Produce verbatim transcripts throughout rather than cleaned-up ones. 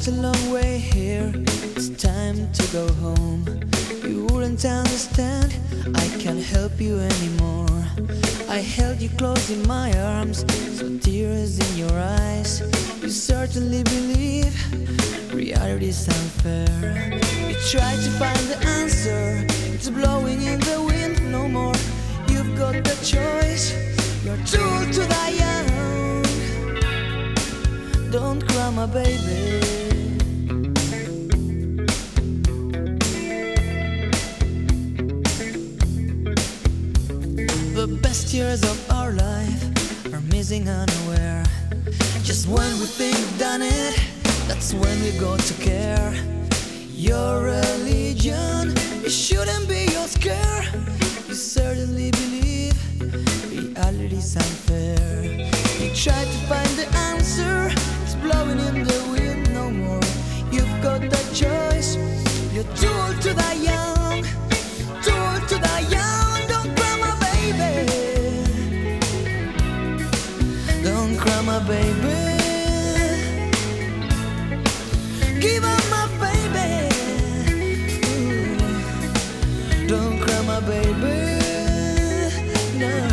walked a long way here. It's time to go home. You wouldn't understand, I can't help you anymore. I held you close in my arms, so tears in your eyes. You certainly believe reality's unfair. You try to find the answer, it's blowing in the wind no more. You've got the choice, you're too old to die young. Don't cry, my baby. The best years of our life are missing unaware. Just when we think we've done it, that's when we got to care. Your religion, it shouldn't be your scare. You certainly believe reality's unfair. You try to find the answer, it's blowing in the wind no more. You've got that choice, you're too old to die young. Too old to die young. Don't cry, my baby. Don't cry, my baby. Give up, my baby. Ooh. Don't cry, my baby. No.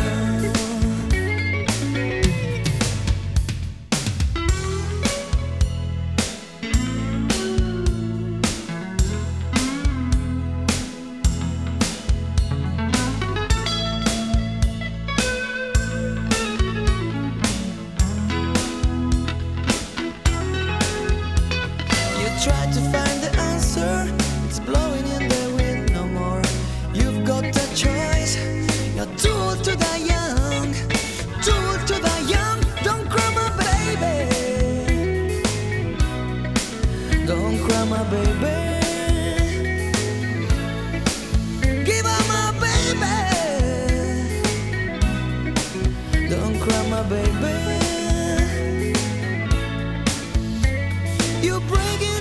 Try to find the answer, it's blowing in the wind no more. You've got the choice, you're too old to die young. Too old to die young. Don't cry, my baby. Don't cry, my baby. Give up, my baby. Don't cry, my baby. You break it.